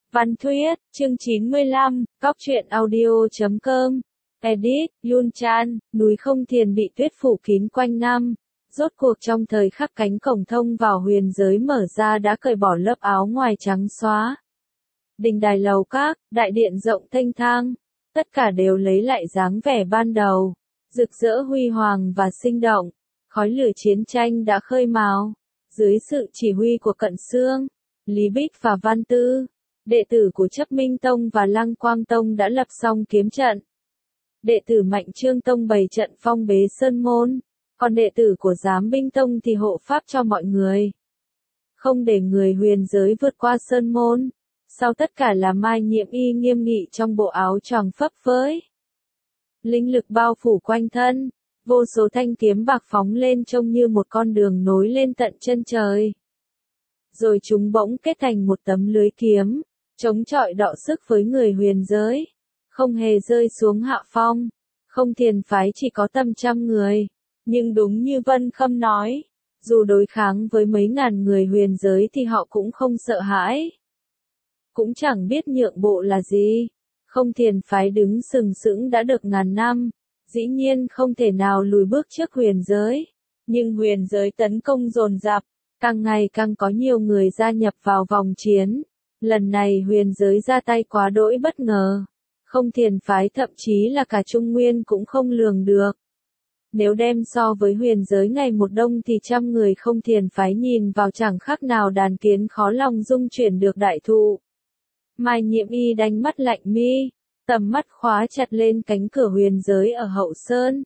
Văn Thuyết, chương 95, Cóc truyện audio.com. Edit, Yun Chan, núi Không Thiền bị tuyết phủ kín quanh năm. Rốt cuộc trong thời khắc cánh cổng thông vào huyền giới mở ra đã cởi bỏ lớp áo ngoài trắng xóa. Đình đài lầu các, đại điện rộng thênh thang, tất cả đều lấy lại dáng vẻ ban đầu, rực rỡ huy hoàng và sinh động. Khói lửa chiến tranh đã khơi mào, dưới sự chỉ huy của Cận Xương, Lý Bích và Văn Tư, đệ tử của Chấp Minh Tông và Lăng Quang Tông đã lập xong kiếm trận. Đệ tử Mạnh Trương Tông bày trận phong bế sơn môn, còn đệ tử của Giám Binh Tông thì hộ pháp cho mọi người, không để người huyền giới vượt qua sơn môn. Sau tất cả là Mai Nhiễm Y nghiêm nghị trong bộ áo choàng phấp phới, linh lực bao phủ quanh thân, vô số thanh kiếm bạc phóng lên trông như một con đường nối lên tận chân trời. Rồi chúng bỗng kết thành một tấm lưới kiếm, chống chọi đọ sức với người huyền giới, không hề rơi xuống hạ phong. Không Thiền phái chỉ có tầm 100 người, nhưng đúng như Vân Khâm nói, dù đối kháng với mấy ngàn người huyền giới thì họ cũng không sợ hãi, cũng chẳng biết nhượng bộ là gì. Không Thiền phái đứng sừng sững đã được ngàn năm, dĩ nhiên không thể nào lùi bước trước huyền giới, nhưng huyền giới tấn công dồn dập, càng ngày càng có nhiều người gia nhập vào vòng chiến. Lần này huyền giới ra tay quá đỗi bất ngờ, Không Thiền phái thậm chí là cả Trung Nguyên cũng không lường được. Nếu đem so với huyền giới ngày một đông thì 100 người Không Thiền phái nhìn vào chẳng khác nào đàn kiến khó lòng dung chuyển được đại thụ. Mai Nhiễm Y đánh mắt lạnh mi, tầm mắt khóa chặt lên cánh cửa huyền giới ở hậu sơn.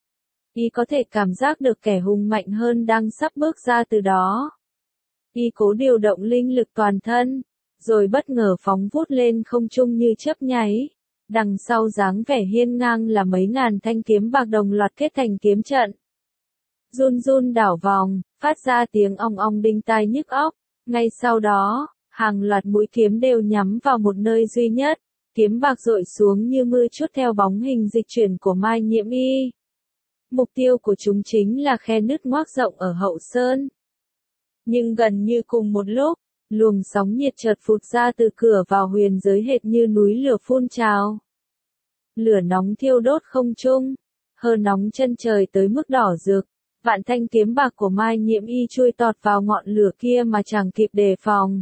Y có thể cảm giác được kẻ hùng mạnh hơn đang sắp bước ra từ đó. Y cố điều động linh lực toàn thân, rồi bất ngờ phóng vút lên không trung như chớp nháy. Đằng sau dáng vẻ hiên ngang là mấy ngàn thanh kiếm bạc đồng loạt kết thành kiếm trận. Run run đảo vòng, phát ra tiếng ong ong đinh tai nhức óc. Ngay sau đó, hàng loạt mũi kiếm đều nhắm vào một nơi duy nhất. Kiếm bạc rội xuống như mưa trút theo bóng hình dịch chuyển của Mai Nhiễm Y. Mục tiêu của chúng chính là khe nứt ngoác rộng ở hậu sơn. Nhưng gần như cùng một lúc, luồng sóng nhiệt chợt phụt ra từ cửa vào huyền giới hệt như núi lửa phun trào. Lửa nóng thiêu đốt không trung, hơ nóng chân trời tới mức đỏ rực. Vạn thanh kiếm bạc của Mai Nhiễm Y chui tọt vào ngọn lửa kia mà chẳng kịp đề phòng.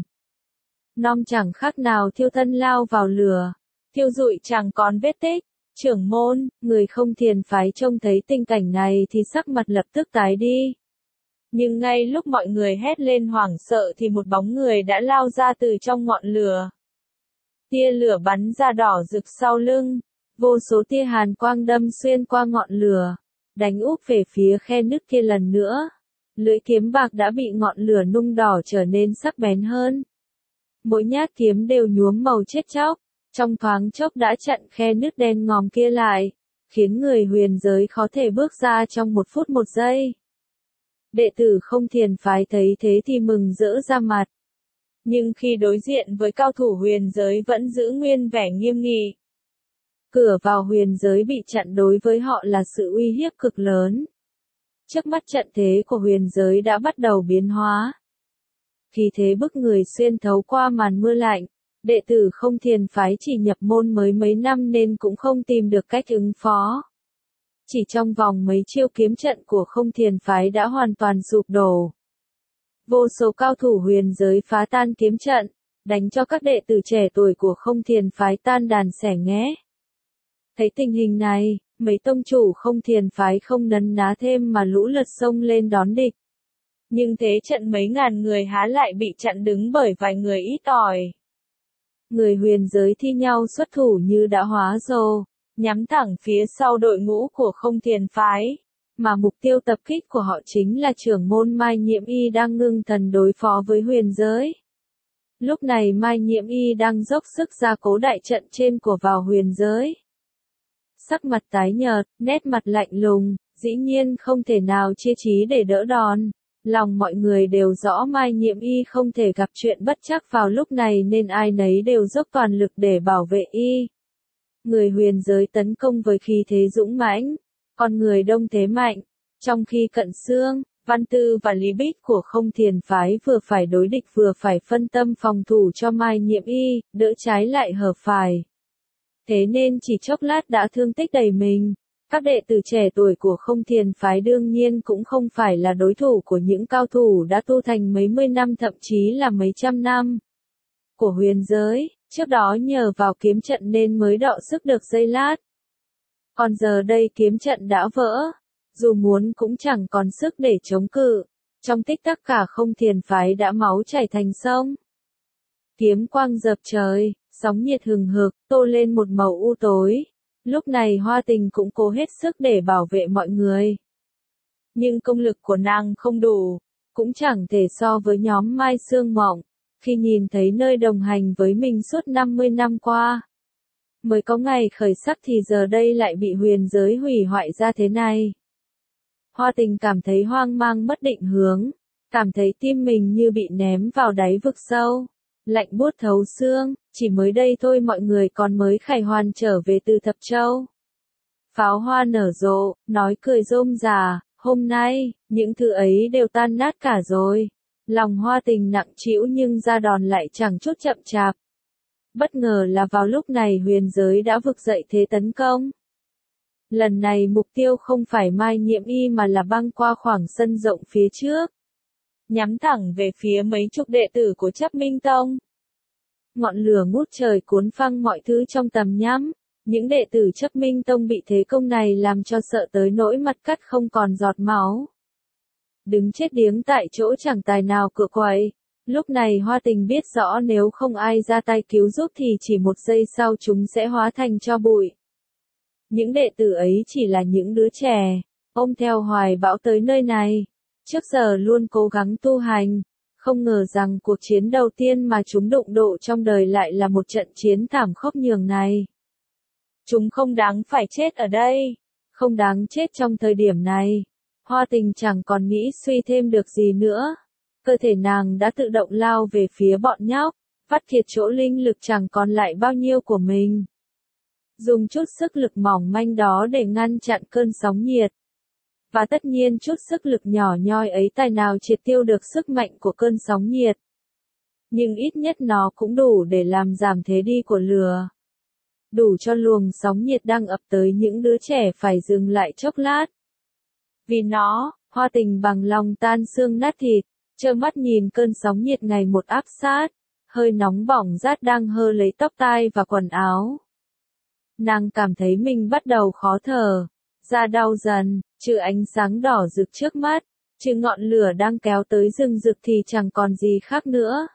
Nom chẳng khác nào thiêu thân lao vào lửa, thiêu rụi chẳng còn vết tích. Trưởng môn, người Không Thiền phái trông thấy tình cảnh này thì sắc mặt lập tức tái đi. Nhưng ngay lúc mọi người hét lên hoảng sợ thì một bóng người đã lao ra từ trong ngọn lửa. Tia lửa bắn ra đỏ rực sau lưng, vô số tia hàn quang đâm xuyên qua ngọn lửa, đánh úp về phía khe nứt kia lần nữa. Lưỡi kiếm bạc đã bị ngọn lửa nung đỏ trở nên sắc bén hơn. Mỗi nhát kiếm đều nhuốm màu chết chóc, trong thoáng chốc đã chặn khe nứt đen ngòm kia lại, khiến người huyền giới khó thể bước ra trong 1 phút 1 giây. Đệ tử Không Thiền phái thấy thế thì mừng rỡ ra mặt. Nhưng khi đối diện với cao thủ huyền giới vẫn giữ nguyên vẻ nghiêm nghị. Cửa vào huyền giới bị chặn đối với họ là sự uy hiếp cực lớn. Trước mắt trận thế của huyền giới đã bắt đầu biến hóa. Khí thế bức người xuyên thấu qua màn mưa lạnh. Đệ tử Không Thiền phái chỉ nhập môn mới mấy năm nên cũng không tìm được cách ứng phó. Chỉ trong vòng mấy chiêu kiếm trận của Không Thiền phái đã hoàn toàn sụp đổ. Vô số cao thủ huyền giới phá tan kiếm trận, đánh cho các đệ tử trẻ tuổi của Không Thiền phái tan đàn xẻ nghé. Thấy tình hình này, mấy tông chủ Không Thiền phái không nấn ná thêm mà lũ lượt xông lên đón địch. Nhưng thế trận mấy ngàn người há lại bị chặn đứng bởi vài người ít ỏi. Người huyền giới thi nhau xuất thủ như đã hóa rồ, nhắm thẳng phía sau đội ngũ của Không Thiền phái, mà mục tiêu tập kích của họ chính là trưởng môn Mai Nhiễm Y đang ngưng thần đối phó với huyền giới. Lúc này Mai Nhiễm Y đang dốc sức gia cố đại trận trên của vào huyền giới. Sắc mặt tái nhợt, nét mặt lạnh lùng, dĩ nhiên không thể nào chia trí để đỡ đòn. Lòng mọi người đều rõ Mai Nhiễm Y không thể gặp chuyện bất trắc vào lúc này nên ai nấy đều dốc toàn lực để bảo vệ Y. Người huyền giới tấn công với khí thế dũng mãnh, còn người đông thế mạnh, trong khi Cận Xương, Văn Tư và Lý Bích của Không Thiền phái vừa phải đối địch vừa phải phân tâm phòng thủ cho Mai Nhiệm Y, đỡ trái lại hợp phải. Thế nên chỉ chốc lát đã thương tích đầy mình. Các đệ tử trẻ tuổi của Không Thiền phái đương nhiên cũng không phải là đối thủ của những cao thủ đã tu thành mấy mươi năm thậm chí là mấy trăm năm của huyền giới, trước đó nhờ vào kiếm trận nên mới đọ sức được giây lát. Còn giờ đây kiếm trận đã vỡ, dù muốn cũng chẳng còn sức để chống cự, trong tích tắc cả Không Thiền phái đã máu chảy thành sông. Kiếm quang dập trời, sóng nhiệt hừng hực, tô lên một màu u tối. Lúc này Hoa Tình cũng cố hết sức để bảo vệ mọi người. Nhưng công lực của nàng không đủ, cũng chẳng thể so với nhóm Mai Sương Mộng, khi nhìn thấy nơi đồng hành với mình suốt 50 năm qua. Mới có ngày khởi sắc thì giờ đây lại bị huyền giới hủy hoại ra thế này. Hoa Tình cảm thấy hoang mang mất định hướng, cảm thấy tim mình như bị ném vào đáy vực sâu, lạnh buốt thấu xương, chỉ mới đây thôi mọi người còn mới khải hoàn trở về từ Thập Châu. Pháo hoa nở rộ, nói cười rôm rà, hôm nay, những thứ ấy đều tan nát cả rồi. Lòng Hoa Tình nặng trĩu nhưng ra đòn lại chẳng chút chậm chạp. Bất ngờ là vào lúc này huyền giới đã vực dậy thế tấn công. Lần này mục tiêu không phải Mai Nhiệm Y mà là băng qua khoảng sân rộng phía trước, nhắm thẳng về phía mấy chục đệ tử của Chấp Minh Tông. Ngọn lửa ngút trời cuốn phăng mọi thứ trong tầm nhắm, những đệ tử Chấp Minh Tông bị thế công này làm cho sợ tới nỗi mặt cắt không còn giọt máu. Đứng chết điếng tại chỗ chẳng tài nào cựa quậy. Lúc này Hoa Tình biết rõ nếu không ai ra tay cứu giúp thì chỉ một giây sau chúng sẽ hóa thành tro bụi. Những đệ tử ấy chỉ là những đứa trẻ, ôm theo hoài bão tới nơi này. Trước giờ luôn cố gắng tu hành, không ngờ rằng cuộc chiến đầu tiên mà chúng đụng độ trong đời lại là một trận chiến thảm khốc nhường này. Chúng không đáng phải chết ở đây, không đáng chết trong thời điểm này. Hoa Tình chẳng còn nghĩ suy thêm được gì nữa. Cơ thể nàng đã tự động lao về phía bọn nhóc, vắt kiệt chỗ linh lực chẳng còn lại bao nhiêu của mình. Dùng chút sức lực mỏng manh đó để ngăn chặn cơn sóng nhiệt. Và tất nhiên chút sức lực nhỏ nhoi ấy tài nào triệt tiêu được sức mạnh của cơn sóng nhiệt. Nhưng ít nhất nó cũng đủ để làm giảm thế đi của lửa. Đủ cho luồng sóng nhiệt đang ập tới những đứa trẻ phải dừng lại chốc lát. Vì nó, Hoa Tình bằng lòng tan xương nát thịt, trơ mắt nhìn cơn sóng nhiệt ngày một áp sát, hơi nóng bỏng rát đang hơ lấy tóc tai và quần áo. Nàng cảm thấy mình bắt đầu khó thở, da đau dần, trừ ánh sáng đỏ rực trước mắt, trừ ngọn lửa đang kéo tới rừng rực thì chẳng còn gì khác nữa.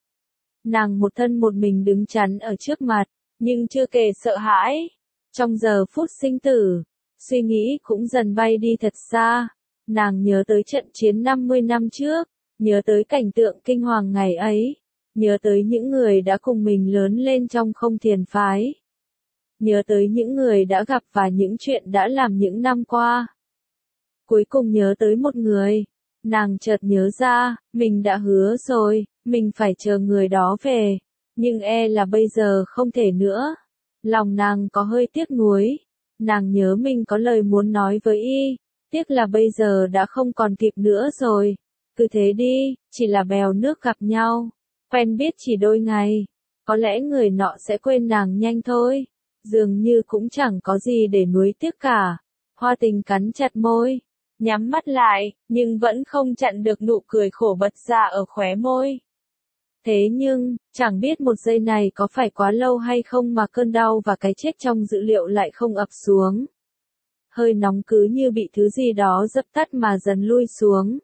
Nàng một thân một mình đứng chắn ở trước mặt, nhưng chưa kể sợ hãi. Trong giờ phút sinh tử, suy nghĩ cũng dần bay đi thật xa. Nàng nhớ tới trận chiến 50 năm trước, nhớ tới cảnh tượng kinh hoàng ngày ấy, nhớ tới những người đã cùng mình lớn lên trong Không Thiền phái. Nhớ tới những người đã gặp và những chuyện đã làm những năm qua. Cuối cùng nhớ tới một người, nàng chợt nhớ ra, mình đã hứa rồi, mình phải chờ người đó về, nhưng e là bây giờ không thể nữa. Lòng nàng có hơi tiếc nuối, nàng nhớ mình có lời muốn nói với y, tiếc là bây giờ đã không còn kịp nữa rồi. Cứ thế đi, chỉ là bèo nước gặp nhau, quen biết chỉ đôi ngày, có lẽ người nọ sẽ quên nàng nhanh thôi. Dường như cũng chẳng có gì để nuối tiếc cả. Hoa Tình cắn chặt môi, nhắm mắt lại, nhưng vẫn không chặn được nụ cười khổ bật ra ở khóe môi. Thế nhưng, chẳng biết một giây này có phải quá lâu hay không mà cơn đau và cái chết trong dữ liệu lại không ập xuống. Hơi nóng cứ như bị thứ gì đó dập tắt mà dần lui xuống.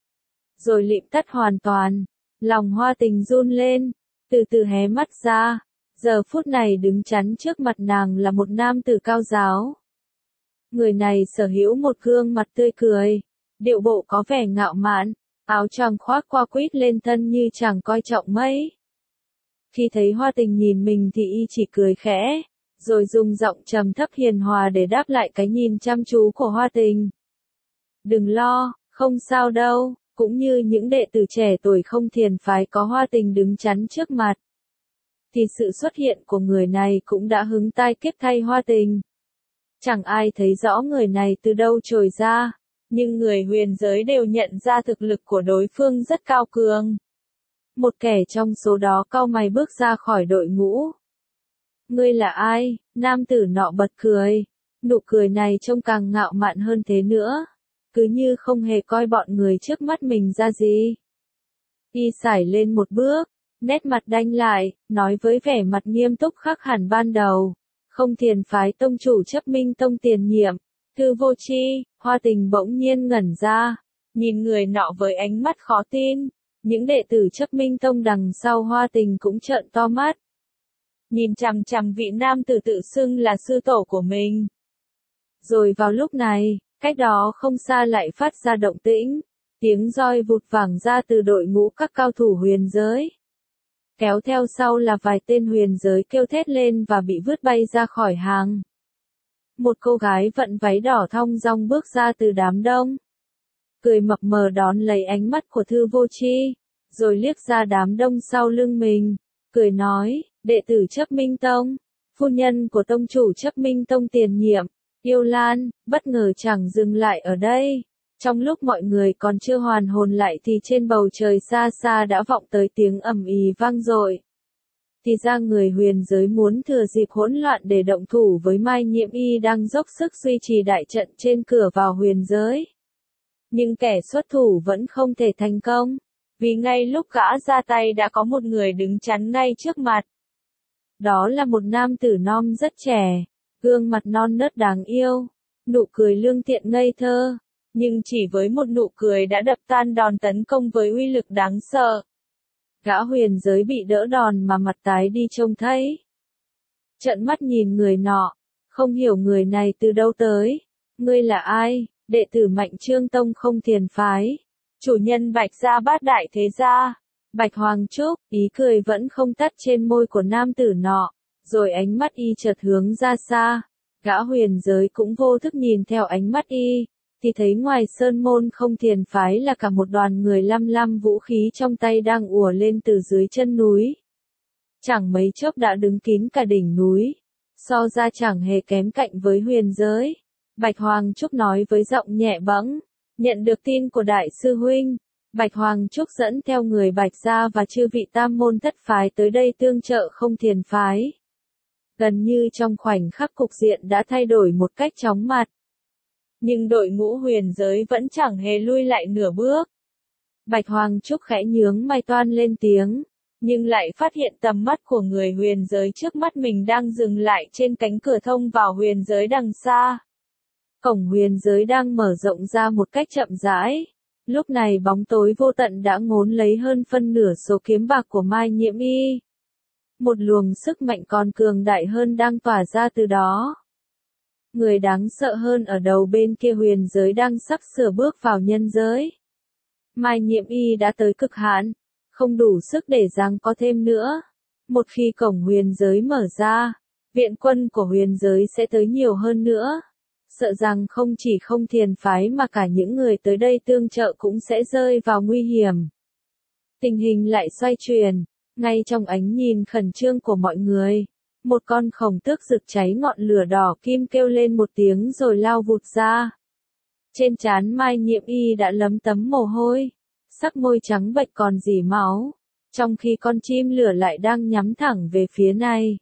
Rồi lịm tắt hoàn toàn, lòng Hoa Tình run lên, từ từ hé mắt ra. Giờ phút này đứng chắn trước mặt nàng là một nam tử cao giáo. Người này sở hữu một gương mặt tươi cười, điệu bộ có vẻ ngạo mạn, áo choàng khoác qua quýt lên thân như chẳng coi trọng mấy. Khi thấy Hoa Tình nhìn mình thì y chỉ cười khẽ, rồi dùng giọng trầm thấp hiền hòa để đáp lại cái nhìn chăm chú của Hoa Tình. Đừng lo, không sao đâu, cũng như những đệ tử trẻ tuổi Không Thiền phái có Hoa Tình đứng chắn trước mặt. Thì sự xuất hiện của người này cũng đã hứng tai kiếp thay Hoa Tình. Chẳng ai thấy rõ người này từ đâu trồi ra, Nhưng người huyền giới đều nhận ra thực lực của đối phương rất cao cường. Một kẻ trong số đó cau mày bước ra khỏi đội ngũ. Ngươi là ai? Nam tử nọ bật cười. Nụ cười này trông càng ngạo mạn hơn thế nữa. Cứ như không hề coi bọn người trước mắt mình ra gì. Y sải lên một bước, nét mặt đanh lại, nói với vẻ mặt nghiêm túc khác hẳn ban đầu. Không Thiền phái tông chủ Chấp Minh Tông tiền nhiệm, Thư Vô Chi. Hoa Tình bỗng nhiên ngẩn ra, nhìn người nọ với ánh mắt khó tin. Những đệ tử Chấp Minh Tông đằng sau Hoa Tình cũng trợn to mắt. Nhìn chằm chằm vị nam tử tự xưng là sư tổ của mình. Rồi vào lúc này, cách đó không xa lại phát ra động tĩnh. Tiếng roi vụt vẳng ra từ đội ngũ các cao thủ huyền giới. Kéo theo sau là vài tên huyền giới kêu thét lên và bị vứt bay ra khỏi hàng. Một cô gái vận váy đỏ thong dong bước ra từ đám đông. Cười mập mờ đón lấy ánh mắt của Thư Vô Chi, rồi liếc ra đám đông sau lưng mình, cười nói, đệ tử Chấp Minh Tông, phu nhân của tông chủ Chấp Minh Tông tiền nhiệm, Yêu Lan. Bất ngờ chẳng dừng lại ở đây. Trong lúc mọi người còn chưa hoàn hồn lại thì trên bầu trời xa xa đã vọng tới tiếng ầm ĩ vang dội. Thì ra người huyền giới muốn thừa dịp hỗn loạn để động thủ với Mai Nhiễm Y đang dốc sức duy trì đại trận trên cửa vào huyền giới. Nhưng kẻ xuất thủ vẫn không thể thành công, vì ngay lúc gã ra tay đã có một người đứng chắn ngay trước mặt. Đó là một nam tử non rất trẻ, gương mặt non nớt đáng yêu, nụ cười lương thiện ngây thơ, nhưng chỉ với một nụ cười đã đập tan đòn tấn công với uy lực đáng sợ. Gã huyền giới bị đỡ đòn mà mặt tái đi trông thấy. Trợn mắt nhìn người nọ, không hiểu người này từ đâu tới. Ngươi là ai? Đệ tử Mạnh Trương Tông Không Thiền phái. Chủ nhân Bạch Gia Bát Đại Thế Gia. Bạch Hoàng Trúc. Ý cười vẫn không tắt trên môi của nam tử nọ. Rồi ánh mắt y chợt hướng ra xa. Gã huyền giới cũng vô thức nhìn theo ánh mắt y. Thì thấy ngoài sơn môn Không Thiền phái là cả một đoàn người lăm lăm vũ khí trong tay đang ùa lên từ dưới chân núi. Chẳng mấy chốc đã đứng kín cả đỉnh núi. So ra chẳng hề kém cạnh với huyền giới. Bạch Hoàng Trúc nói với giọng nhẹ bẫng, nhận được tin của đại sư huynh. Bạch Hoàng Trúc dẫn theo người Bạch Gia và chư vị tam môn thất phái tới đây tương trợ Không Thiền phái. Gần như trong khoảnh khắc cục diện đã thay đổi một cách chóng mặt. Nhưng đội ngũ huyền giới vẫn chẳng hề lui lại nửa bước. Bạch Hoàng Trúc khẽ nhướng mày toan lên tiếng, nhưng lại phát hiện tầm mắt của người huyền giới trước mắt mình đang dừng lại trên cánh cửa thông vào huyền giới đằng xa. Cổng huyền giới đang mở rộng ra một cách chậm rãi. Lúc này bóng tối vô tận đã ngốn lấy hơn phân nửa số kiếm bạc của Mai Nhiễm Y. Một luồng sức mạnh còn cường đại hơn đang tỏa ra từ đó. Người đáng sợ hơn ở đầu bên kia huyền giới đang sắp sửa bước vào nhân giới. Mai Nhiễm Y đã tới cực hạn, không đủ sức để giằng có thêm nữa. Một khi cổng huyền giới mở ra, viện quân của huyền giới sẽ tới nhiều hơn nữa. Sợ rằng không chỉ Không Thiền phái mà cả những người tới đây tương trợ cũng sẽ rơi vào nguy hiểm. Tình hình lại xoay chuyển, ngay trong ánh nhìn khẩn trương của mọi người. Một con khổng tước rực cháy ngọn lửa đỏ kim kêu lên một tiếng rồi lao vụt ra. Trên trán Mai Nhiễm Y đã lấm tấm mồ hôi, sắc môi trắng bệch còn rỉ máu, trong khi con chim lửa lại đang nhắm thẳng về phía này.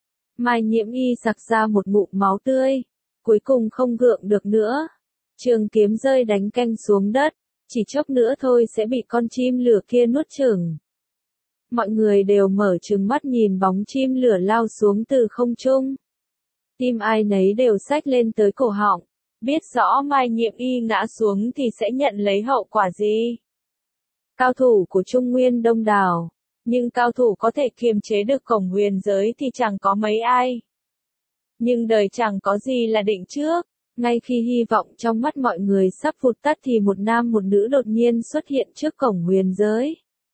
Mai Nhiễm Y sặc ra một ngụm máu tươi, cuối cùng không gượng được nữa. Trường kiếm rơi đánh canh xuống đất, chỉ chốc nữa thôi sẽ bị con chim lửa kia nuốt chửng. Mọi người đều mở trừng mắt nhìn bóng chim lửa lao xuống từ không trung. Tim ai nấy đều xách lên tới cổ họng, biết rõ Mai Nhiễm Y ngã xuống thì sẽ nhận lấy hậu quả gì. Cao thủ của Trung Nguyên đông đảo, nhưng cao thủ có thể kiềm chế được cổng huyền giới thì chẳng có mấy ai. Nhưng đời chẳng có gì là định trước, ngay khi hy vọng trong mắt mọi người sắp vụt tắt thì một nam một nữ đột nhiên xuất hiện trước cổng huyền giới.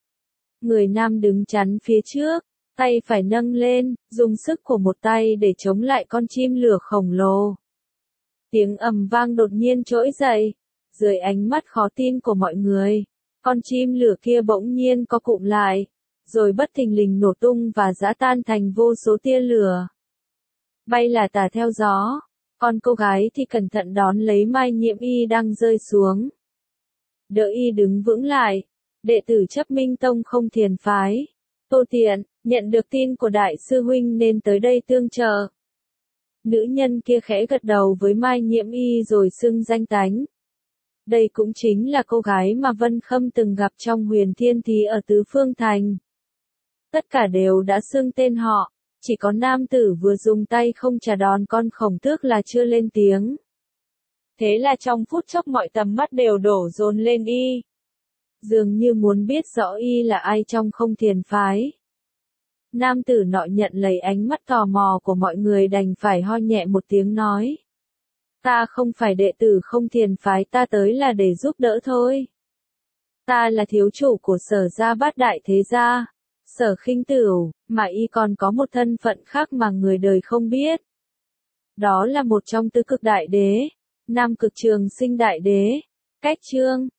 Người nam đứng chắn phía trước, tay phải nâng lên, dùng sức của một tay để chống lại con chim lửa khổng lồ. Tiếng ầm vang đột nhiên trỗi dậy, dưới ánh mắt khó tin của mọi người, con chim lửa kia bỗng nhiên co cụm lại, rồi bất thình lình nổ tung và giã tan thành vô số tia lửa. Bay là tả theo gió, Còn cô gái thì cẩn thận đón lấy Mai Nhiễm Y đang rơi xuống. Đỡ y đứng vững lại. Đệ tử Chấp Minh Tông không thiền phái. Tô Tiện, nhận được tin của đại sư huynh nên tới đây tương trợ. Nữ nhân kia khẽ gật đầu với Mai Nhiễm Y rồi xưng danh tánh. Đây cũng chính là cô gái mà Vân Khâm từng gặp trong Huyền Thiên Thí ở Tứ Phương Thành. Tất cả đều đã xưng tên họ, chỉ có nam tử vừa dùng tay không chà đón con khổng tước là chưa lên tiếng. Thế là trong phút chốc mọi tầm mắt đều đổ dồn lên y. Dường như muốn biết rõ y là ai trong không thiền phái. Nam tử nọ nhận lấy ánh mắt tò mò của mọi người đành phải ho nhẹ một tiếng nói. Ta không phải đệ tử không thiền phái, ta tới là để giúp đỡ thôi. Ta là thiếu chủ của Sở gia Bát Đại Thế Gia, Sở Khinh Tửu, mà y còn có một thân phận khác mà người đời không biết. Đó là một trong tứ cực đại đế, Nam Cực Trường Sinh Đại Đế. Cách chương